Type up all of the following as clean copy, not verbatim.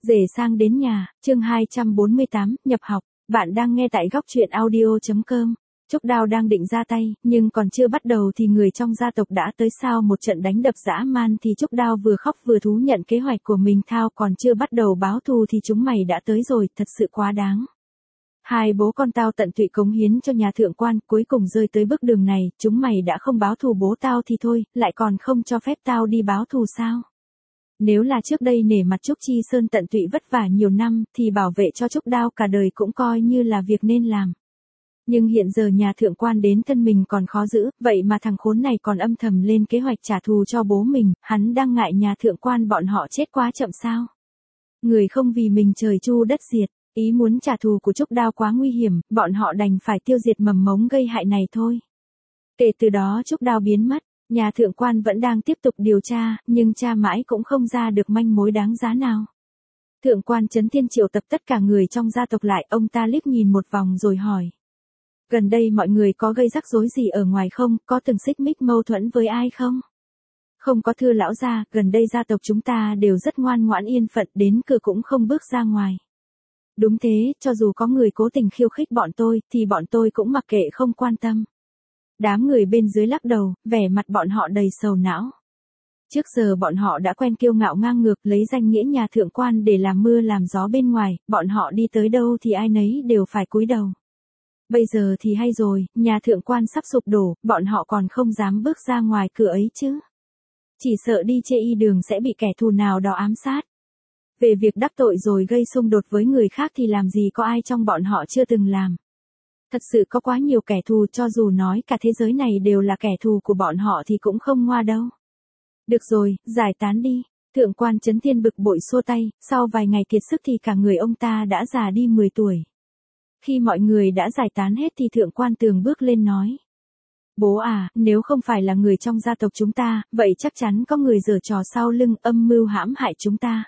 Rể sang đến nhà, chương 248, nhập học. Bạn đang nghe tại góc truyện audio.com. Trúc Đao đang định ra tay, nhưng còn chưa bắt đầu thì người trong gia tộc đã tới. Sau một trận đánh đập dã man thì Trúc Đao vừa khóc vừa thú nhận kế hoạch của mình. Thao còn chưa bắt đầu báo thù thì chúng mày đã tới rồi, thật sự quá đáng. Hai bố con tao tận tụy cống hiến cho nhà thượng quan, cuối cùng rơi tới bước đường này. Chúng mày đã không báo thù bố tao thì thôi, lại còn không cho phép tao đi báo thù sao? Nếu là trước đây nể mặt Trúc Chi Sơn tận tụy vất vả nhiều năm, thì bảo vệ cho Trúc Đao cả đời cũng coi như là việc nên làm. Nhưng hiện giờ nhà thượng quan đến thân mình còn khó giữ, vậy mà thằng khốn này còn âm thầm lên kế hoạch trả thù cho bố mình, hắn đang ngại nhà thượng quan bọn họ chết quá chậm sao? Người không vì mình trời chu đất diệt, ý muốn trả thù của Trúc Đao quá nguy hiểm, bọn họ đành phải tiêu diệt mầm mống gây hại này thôi. Kể từ đó Trúc Đao biến mất. Nhà thượng quan vẫn đang tiếp tục điều tra, nhưng tra mãi cũng không ra được manh mối đáng giá nào. Thượng quan Trấn Thiên triệu tập tất cả người trong gia tộc lại, ông ta liếc nhìn một vòng rồi hỏi. Gần đây mọi người có gây rắc rối gì ở ngoài không, có từng xích mích mâu thuẫn với ai không? Không có thưa lão gia, gần đây gia tộc chúng ta đều rất ngoan ngoãn yên phận, đến cửa cũng không bước ra ngoài. Đúng thế, cho dù có người cố tình khiêu khích bọn tôi, thì bọn tôi cũng mặc kệ không quan tâm. Đám người bên dưới lắc đầu, vẻ mặt bọn họ đầy sầu não. Trước giờ bọn họ đã quen kiêu ngạo ngang ngược, lấy danh nghĩa nhà thượng quan để làm mưa làm gió bên ngoài, bọn họ đi tới đâu thì ai nấy đều phải cúi đầu. Bây giờ thì hay rồi, nhà thượng quan sắp sụp đổ, bọn họ còn không dám bước ra ngoài cửa ấy chứ. Chỉ sợ đi chê y đường sẽ bị kẻ thù nào đó ám sát. Về việc đắc tội rồi gây xung đột với người khác thì làm gì có ai trong bọn họ chưa từng làm. Thật sự có quá nhiều kẻ thù, cho dù nói cả thế giới này đều là kẻ thù của bọn họ thì cũng không ngoa đâu. Được rồi, giải tán đi. Thượng quan Trấn Thiên bực bội xua tay, sau vài ngày kiệt sức thì cả người ông ta đã già đi 10 tuổi. Khi mọi người đã giải tán hết thì thượng quan Tường bước lên nói. Bố à, nếu không phải là người trong gia tộc chúng ta, vậy chắc chắn có người giở trò sau lưng âm mưu hãm hại chúng ta.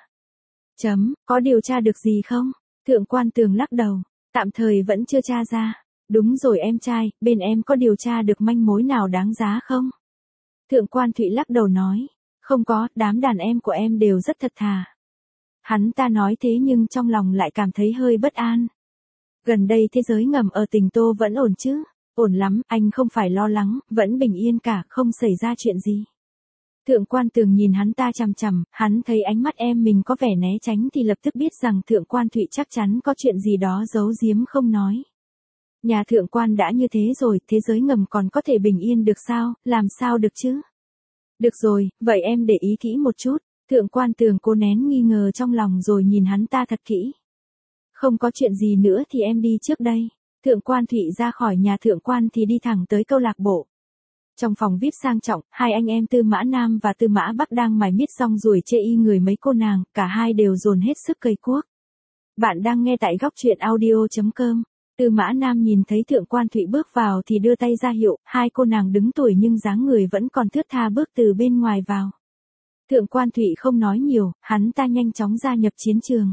Có điều tra được gì không? Thượng quan Tường lắc đầu, tạm thời vẫn chưa tra ra. Đúng rồi em trai, bên em có điều tra được manh mối nào đáng giá không? Thượng quan Thụy lắc đầu nói, không có, đám đàn em của em đều rất thật thà. Hắn ta nói thế nhưng trong lòng lại cảm thấy hơi bất an. Gần đây thế giới ngầm ở tỉnh Tô vẫn ổn chứ? Ổn lắm, anh không phải lo lắng, vẫn bình yên cả, không xảy ra chuyện gì. Thượng quan Tường nhìn hắn ta chằm chằm, hắn thấy ánh mắt em mình có vẻ né tránh thì lập tức biết rằng thượng quan Thụy chắc chắn có chuyện gì đó giấu giếm không nói. Nhà thượng quan đã như thế rồi, thế giới ngầm còn có thể bình yên được sao, làm sao được chứ? Được rồi, vậy em để ý kỹ một chút. Thượng quan Tường cố nén nghi ngờ trong lòng rồi nhìn hắn ta thật kỹ. Không có chuyện gì nữa thì em đi trước đây. Thượng quan Thụy ra khỏi nhà thượng quan thì đi thẳng tới câu lạc bộ. Trong phòng VIP sang trọng, hai anh em Tư Mã Nam và Tư Mã Bắc đang mải miết xong rồi chê y người mấy cô nàng, cả hai đều dồn hết sức cầy cuốc. Bạn đang nghe tại góc truyện audio.com. Tư Mã Nam nhìn thấy thượng quan Thụy bước vào thì đưa tay ra hiệu, hai cô nàng đứng tuổi nhưng dáng người vẫn còn thướt tha bước từ bên ngoài vào. Thượng quan Thụy không nói nhiều, hắn ta nhanh chóng gia nhập chiến trường.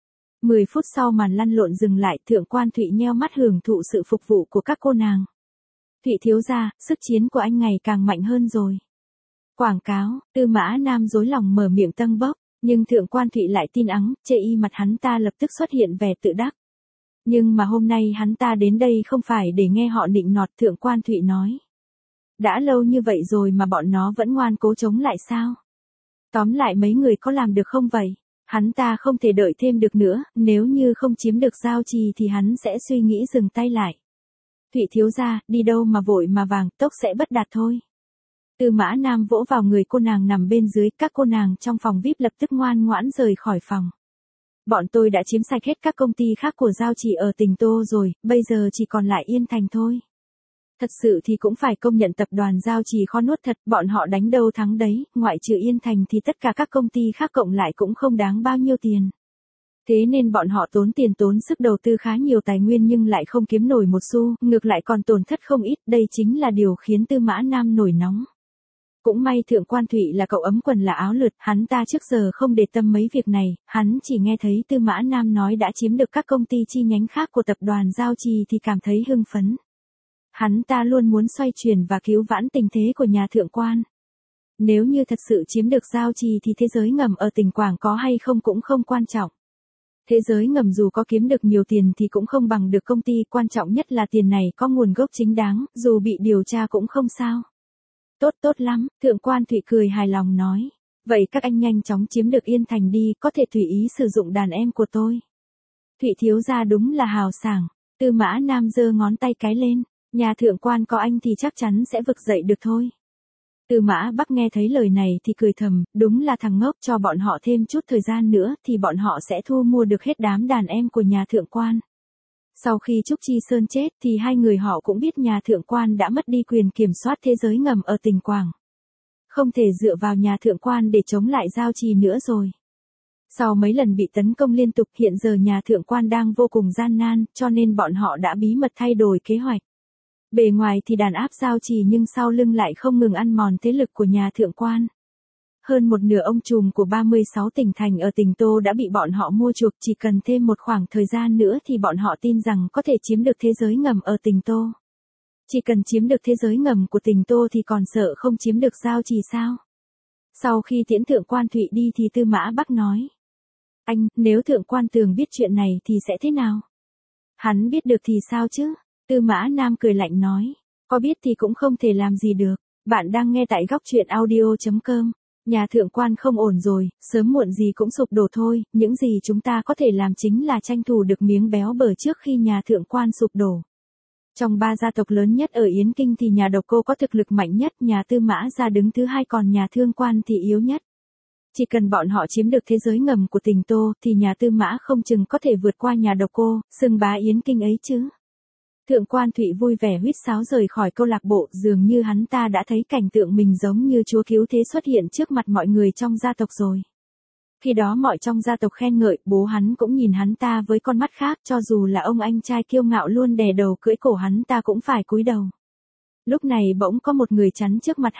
10 phút sau màn lăn lộn dừng lại, thượng quan Thụy nheo mắt hưởng thụ sự phục vụ của các cô nàng. Thụy thiếu gia, sức chiến của anh ngày càng mạnh hơn rồi. Quảng cáo, Tư Mã Nam rối lòng mở miệng tâng bốc, nhưng thượng quan Thụy lại tin ắng, chê y mặt hắn ta lập tức xuất hiện vẻ tự đắc. Nhưng mà hôm nay hắn ta đến đây không phải để nghe họ nịnh nọt, thượng quan Thụy nói. Đã lâu như vậy rồi mà bọn nó vẫn ngoan cố chống lại sao? Tóm lại mấy người có làm được không vậy? Hắn ta không thể đợi thêm được nữa, nếu như không chiếm được giao trì thì hắn sẽ suy nghĩ dừng tay lại. Thụy thiếu gia, đi đâu mà vội mà vàng, tốc sẽ bất đạt thôi. Tư Mã Nam vỗ vào người cô nàng nằm bên dưới, các cô nàng trong phòng VIP lập tức ngoan ngoãn rời khỏi phòng. Bọn tôi đã chiếm sạch hết các công ty khác của giao chỉ ở tỉnh Tô rồi, bây giờ chỉ còn lại Yên Thành thôi. Thật sự thì cũng phải công nhận tập đoàn giao chỉ khó nuốt thật, bọn họ đánh đâu thắng đấy, ngoại trừ Yên Thành thì tất cả các công ty khác cộng lại cũng không đáng bao nhiêu tiền. Thế nên bọn họ tốn tiền tốn sức đầu tư khá nhiều tài nguyên nhưng lại không kiếm nổi một xu, ngược lại còn tổn thất không ít, đây chính là điều khiến Tư Mã Nam nổi nóng. Cũng may thượng quan Thụy là cậu ấm quần là áo lượt, hắn ta trước giờ không để tâm mấy việc này, hắn chỉ nghe thấy Tư Mã Nam nói đã chiếm được các công ty chi nhánh khác của tập đoàn giao trì thì cảm thấy hưng phấn. Hắn ta luôn muốn xoay chuyển và cứu vãn tình thế của nhà thượng quan. Nếu như thật sự chiếm được giao trì thì thế giới ngầm ở tỉnh Quảng có hay không cũng không quan trọng. Thế giới ngầm dù có kiếm được nhiều tiền thì cũng không bằng được công ty, quan trọng nhất là tiền này có nguồn gốc chính đáng, dù bị điều tra cũng không sao. Tốt tốt lắm, Thượng quan Thụy cười hài lòng nói. Vậy các anh nhanh chóng chiếm được Yên Thành đi, có thể tùy ý sử dụng đàn em của tôi. Thụy thiếu gia đúng là hào sảng. Tư Mã Nam giơ ngón tay cái lên. Nhà thượng quan có anh thì chắc chắn sẽ vực dậy được thôi. Tư Mã Bắc nghe thấy lời này thì cười thầm, đúng là thằng ngốc, cho bọn họ thêm chút thời gian nữa thì bọn họ sẽ thu mua được hết đám đàn em của nhà thượng quan. Sau khi Trúc Chi Sơn chết thì hai người họ cũng biết nhà thượng quan đã mất đi quyền kiểm soát thế giới ngầm ở tỉnh Quảng. Không thể dựa vào nhà thượng quan để chống lại Giao Trì nữa rồi. Sau mấy lần bị tấn công liên tục, hiện giờ nhà thượng quan đang vô cùng gian nan, cho nên bọn họ đã bí mật thay đổi kế hoạch. Bề ngoài thì đàn áp Giao Trì nhưng sau lưng lại không ngừng ăn mòn thế lực của nhà thượng quan. Hơn một nửa ông trùm của 36 tỉnh thành ở tỉnh Tô đã bị bọn họ mua chuộc, chỉ cần thêm một khoảng thời gian nữa thì bọn họ tin rằng có thể chiếm được thế giới ngầm ở tỉnh Tô. Chỉ cần chiếm được thế giới ngầm của tỉnh Tô thì còn sợ không chiếm được Giao Trì sao? Sau khi tiễn thượng quan Thụy đi thì Tư Mã Bắc nói. Anh, nếu thượng quan Tường biết chuyện này thì sẽ thế nào? Hắn biết được thì sao chứ? Tư Mã Nam cười lạnh nói. Có biết thì cũng không thể làm gì được. Bạn đang nghe tại góc truyện audio.com. Nhà thượng quan không ổn rồi, sớm muộn gì cũng sụp đổ thôi, những gì chúng ta có thể làm chính là tranh thủ được miếng béo bở trước khi nhà thượng quan sụp đổ. Trong ba gia tộc lớn nhất ở Yến Kinh thì nhà Độc Cô có thực lực mạnh nhất, nhà Tư Mã gia đứng thứ hai, còn nhà Thương Quan thì yếu nhất. Chỉ cần bọn họ chiếm được thế giới ngầm của tỉnh Tô thì nhà Tư Mã không chừng có thể vượt qua nhà Độc Cô, xưng bá Yến Kinh ấy chứ. Thượng quan Thụy vui vẻ huýt sáo rời khỏi câu lạc bộ, dường như hắn ta đã thấy cảnh tượng mình giống như chúa cứu thế xuất hiện trước mặt mọi người trong gia tộc rồi. Khi đó mọi trong gia tộc khen ngợi, bố hắn cũng nhìn hắn ta với con mắt khác, cho dù là ông anh trai kiêu ngạo luôn đè đầu cưỡi cổ hắn ta cũng phải cúi đầu. Lúc này bỗng có một người chắn trước mặt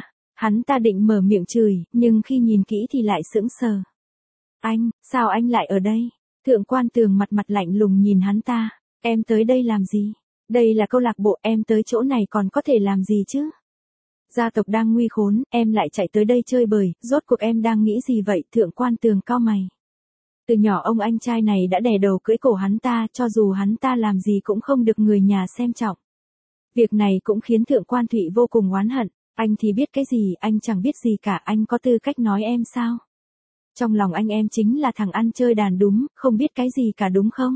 hắn ta định mở miệng chửi, nhưng khi nhìn kỹ thì lại sững sờ. Anh, sao anh lại ở đây? Thượng quan Tường mặt mặt lạnh lùng nhìn hắn ta. Em tới đây làm gì? Đây là câu lạc bộ, em tới chỗ này còn có thể làm gì chứ? Gia tộc đang nguy khốn, em lại chạy tới đây chơi bời, rốt cuộc em đang nghĩ gì vậy? Thượng quan Tường cau mày. Từ nhỏ ông anh trai này đã đè đầu cưỡi cổ hắn ta, cho dù hắn ta làm gì cũng không được người nhà xem trọng. Việc này cũng khiến thượng quan Thụy vô cùng oán hận. Anh thì biết cái gì, anh chẳng biết gì cả, anh có tư cách nói em sao? Trong lòng anh em chính là thằng ăn chơi đàn đúng, không biết cái gì cả đúng không?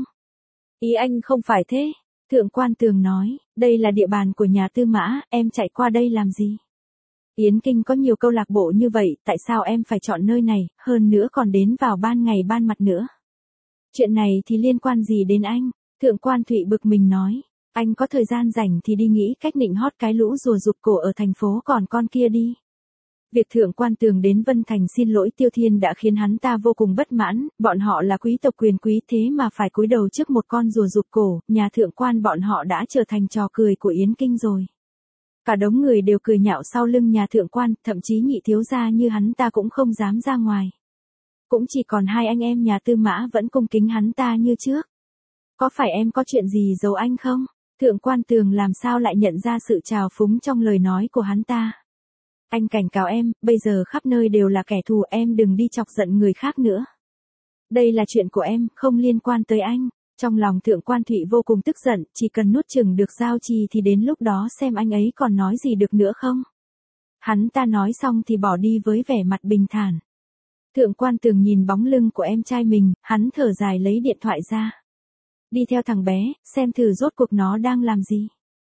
Ý anh không phải thế. Thượng quan Tường nói, đây là địa bàn của nhà Tư Mã, em chạy qua đây làm gì? Yến Kinh có nhiều câu lạc bộ như vậy, tại sao em phải chọn nơi này, hơn nữa còn đến vào ban ngày ban mặt nữa? Chuyện này thì liên quan gì đến anh? Thượng quan Thụy bực mình nói, anh có thời gian rảnh thì đi nghĩ cách nịnh hót cái lũ rùa rụt cổ ở thành phố còn con kia đi. Việc thượng quan Tường đến Vân Thành xin lỗi Tiêu Thiên đã khiến hắn ta vô cùng bất mãn, bọn họ là quý tộc quyền quý thế mà phải cúi đầu trước một con rùa rụt cổ, nhà thượng quan bọn họ đã trở thành trò cười của Yến Kinh rồi. Cả đống người đều cười nhạo sau lưng nhà thượng quan, thậm chí nhị thiếu gia như hắn ta cũng không dám ra ngoài. Cũng chỉ còn hai anh em nhà Tư Mã vẫn cung kính hắn ta như trước. Có phải em có chuyện gì giấu anh không? Thượng quan Tường làm sao lại nhận ra sự trào phúng trong lời nói của hắn ta. Anh cảnh cáo em, bây giờ khắp nơi đều là kẻ thù, em đừng đi chọc giận người khác nữa. Đây là chuyện của em, không liên quan tới anh. Trong lòng thượng quan Thụy vô cùng tức giận, chỉ cần nuốt chửng được Giao Trì thì đến lúc đó xem anh ấy còn nói gì được nữa không. Hắn ta nói xong thì bỏ đi với vẻ mặt bình thản. Thượng quan Tường nhìn bóng lưng của em trai mình, hắn thở dài lấy điện thoại ra. Đi theo thằng bé, xem thử rốt cuộc nó đang làm gì.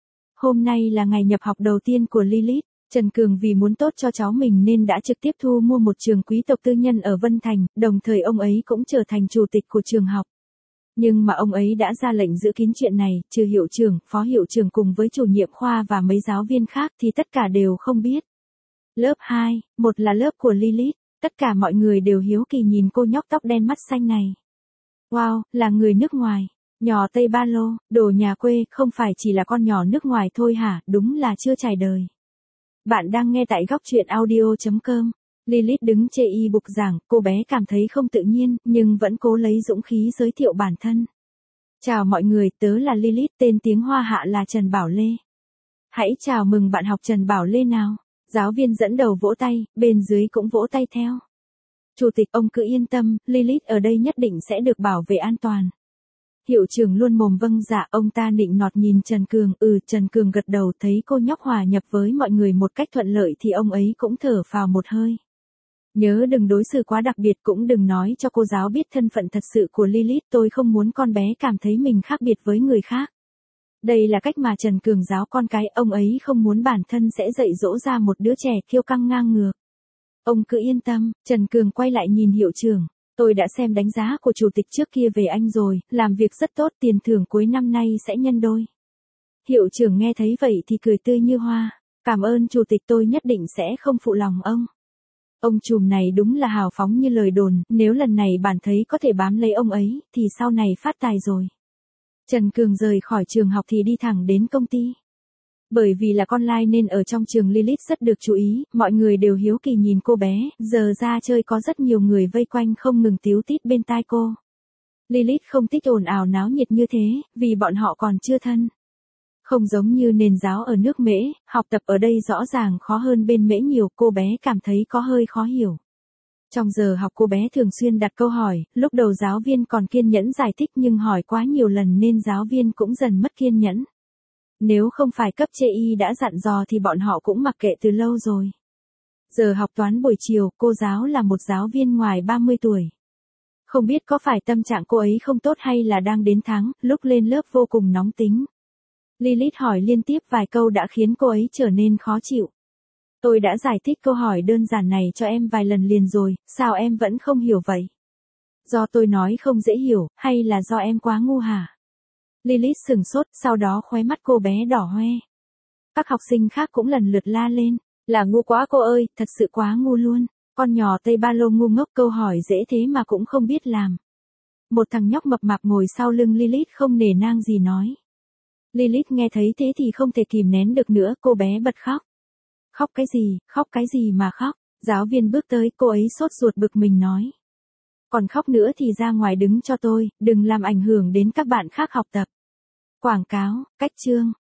Hôm nay là ngày nhập học đầu tiên của Lilith. Trần Cường vì muốn tốt cho cháu mình nên đã trực tiếp thu mua một trường quý tộc tư nhân ở Vân Thành, đồng thời ông ấy cũng trở thành chủ tịch của trường học. Nhưng mà ông ấy đã ra lệnh giữ kín chuyện này, trừ hiệu trưởng, phó hiệu trưởng cùng với chủ nhiệm khoa và mấy giáo viên khác thì tất cả đều không biết. Lớp 2, một là lớp của Lilith, tất cả mọi người đều hiếu kỳ nhìn cô nhóc tóc đen mắt xanh này. Wow, là người nước ngoài. Nhỏ Tây Ba Lô, đồ nhà quê, không phải chỉ là con nhỏ nước ngoài thôi hả, đúng là chưa trải đời. Bạn đang nghe tại góc truyện audio.com. Lilith đứng chê y bục giảng, cô bé cảm thấy không tự nhiên, nhưng vẫn cố lấy dũng khí giới thiệu bản thân. Chào mọi người, tớ là Lilith, tên tiếng Hoa hạ là Trần Bảo Lê. Hãy chào mừng bạn học Trần Bảo Lê nào. Giáo viên dẫn đầu vỗ tay, bên dưới cũng vỗ tay theo. Chủ tịch ông cứ yên tâm, Lilith ở đây nhất định sẽ được bảo vệ an toàn. Hiệu trưởng luôn mồm vâng dạ, ông ta nịnh nọt nhìn Trần Cường, Trần Cường gật đầu, thấy cô nhóc hòa nhập với mọi người một cách thuận lợi thì ông ấy cũng thở phào một hơi. Nhớ đừng đối xử quá đặc biệt, cũng đừng nói cho cô giáo biết thân phận thật sự của Lilith, tôi không muốn con bé cảm thấy mình khác biệt với người khác. Đây là cách mà Trần Cường giáo con cái, ông ấy không muốn bản thân sẽ dạy dỗ ra một đứa trẻ kiêu căng ngang ngược. Ông cứ yên tâm, Trần Cường quay lại nhìn hiệu trưởng. Tôi đã xem đánh giá của chủ tịch trước kia về anh rồi, làm việc rất tốt, tiền thưởng cuối năm nay sẽ nhân đôi. Hiệu trưởng nghe thấy vậy thì cười tươi như hoa. Cảm ơn chủ tịch, tôi nhất định sẽ không phụ lòng ông. Ông trùm này đúng là hào phóng như lời đồn, nếu lần này bạn thấy có thể bám lấy ông ấy, thì sau này phát tài rồi. Trần Cường rời khỏi trường học thì đi thẳng đến công ty. Bởi vì là con lai nên ở trong trường Lilith rất được chú ý, mọi người đều hiếu kỳ nhìn cô bé, giờ ra chơi có rất nhiều người vây quanh không ngừng tíu tít bên tai cô. Lilith không thích ồn ào náo nhiệt như thế, vì bọn họ còn chưa thân. Không giống như nền giáo ở nước Mễ, học tập ở đây rõ ràng khó hơn bên Mễ nhiều, cô bé cảm thấy có hơi khó hiểu. Trong giờ học cô bé thường xuyên đặt câu hỏi, lúc đầu giáo viên còn kiên nhẫn giải thích nhưng hỏi quá nhiều lần nên giáo viên cũng dần mất kiên nhẫn. Nếu không phải cấp chê y đã dặn dò thì bọn họ cũng mặc kệ từ lâu rồi. Giờ học toán buổi chiều, cô giáo là một giáo viên ngoài 30 tuổi. Không biết có phải tâm trạng cô ấy không tốt hay là đang đến tháng, lúc lên lớp vô cùng nóng tính. Lilith hỏi liên tiếp vài câu đã khiến cô ấy trở nên khó chịu. Tôi đã giải thích câu hỏi đơn giản này cho em vài lần liền rồi, sao em vẫn không hiểu vậy? Do tôi nói không dễ hiểu, hay là do em quá ngu hả? Lilith sừng sốt, sau đó khóe mắt cô bé đỏ hoe. Các học sinh khác cũng lần lượt la lên, là ngu quá cô ơi, thật sự quá ngu luôn. Con nhỏ Tây Ba Lô ngu ngốc, câu hỏi dễ thế mà cũng không biết làm. Một thằng nhóc mập mạp ngồi sau lưng Lilith không nể nang gì nói. Lilith nghe thấy thế thì không thể kìm nén được nữa, cô bé bật khóc. Khóc cái gì mà khóc? Giáo viên bước tới, cô ấy sốt ruột bực mình nói. Còn khóc nữa thì ra ngoài đứng cho tôi, đừng làm ảnh hưởng đến các bạn khác học tập. Quảng cáo, cách chương.